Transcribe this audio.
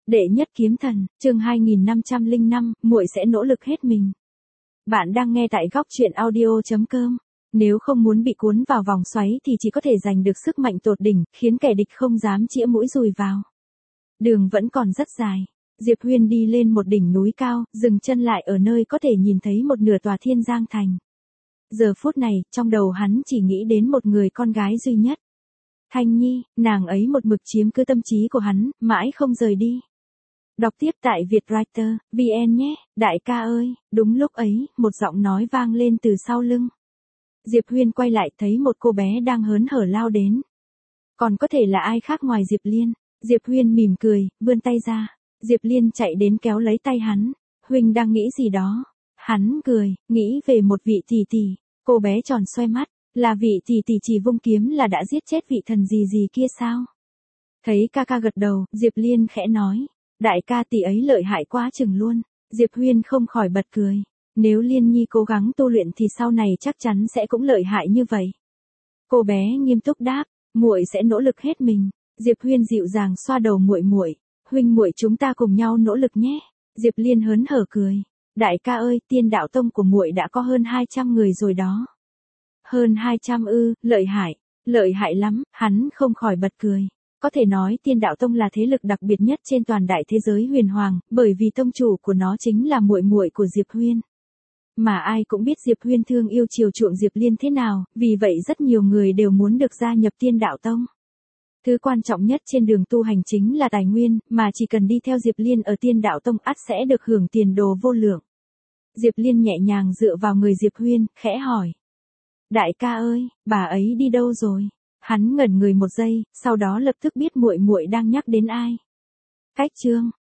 Đệ nhất kiếm thần, chương 2505, muội sẽ nỗ lực hết mình. Bạn đang nghe tại góc truyện audio.com. Nếu không muốn bị cuốn vào vòng xoáy thì chỉ có thể giành được sức mạnh tột đỉnh, khiến kẻ địch không dám chĩa mũi dùi vào. Đường vẫn còn rất dài. Diệp Huyên đi lên một đỉnh núi cao, dừng chân lại ở nơi có thể nhìn thấy một nửa tòa Thiên Giang Thành. Giờ phút này, trong đầu hắn chỉ nghĩ đến một người con gái duy nhất. Thanh Nhi, nàng ấy một mực chiếm cứ tâm trí của hắn, mãi không rời đi. Đọc tiếp tại Vietwriter, VN nhé, đại ca ơi, đúng lúc ấy, một giọng nói vang lên từ sau lưng. Diệp Huyên quay lại thấy một cô bé đang hớn hở lao đến. Còn có thể là ai khác ngoài Diệp Liên. Diệp Huyên mỉm cười, vươn tay ra. Diệp Liên chạy đến kéo lấy tay hắn. Huynh đang nghĩ gì đó? Hắn cười, nghĩ về một vị tỷ tỷ. Cô bé tròn xoe mắt, là vị tỷ tỷ chỉ vung kiếm là đã giết chết vị thần gì kia sao? Thấy ca ca gật đầu, Diệp Liên khẽ nói. Đại ca tỷ ấy lợi hại quá chừng luôn. Diệp Huyên không khỏi bật cười. Nếu Liên Nhi cố gắng tu luyện thì sau này chắc chắn sẽ cũng lợi hại như vậy. Cô bé nghiêm túc đáp, muội sẽ nỗ lực hết mình. Diệp Huyên dịu dàng xoa đầu muội. Huynh muội chúng ta cùng nhau nỗ lực nhé. Diệp Liên hớn hở cười. Đại ca ơi, Tiên Đạo Tông của muội đã có hơn 200 người rồi đó. Hơn 200 ư, lợi hại lắm, hắn không khỏi bật cười. Có thể nói Tiên Đạo Tông là thế lực đặc biệt nhất trên toàn đại thế giới huyền hoàng, bởi vì tông chủ của nó chính là muội của Diệp Huyên. Mà ai cũng biết Diệp Huyên thương yêu chiều chuộng Diệp Liên thế nào, vì vậy rất nhiều người đều muốn được gia nhập Tiên Đạo Tông. Thứ quan trọng nhất trên đường tu hành chính là tài nguyên, mà chỉ cần đi theo Diệp Liên ở Tiên Đạo Tông ắt sẽ được hưởng tiền đồ vô lượng. Diệp Liên nhẹ nhàng dựa vào người Diệp Huyên, khẽ hỏi. Đại ca ơi, bà ấy đi đâu rồi? Hắn ngẩn người một giây, sau đó lập tức biết muội đang nhắc đến ai. Cách chương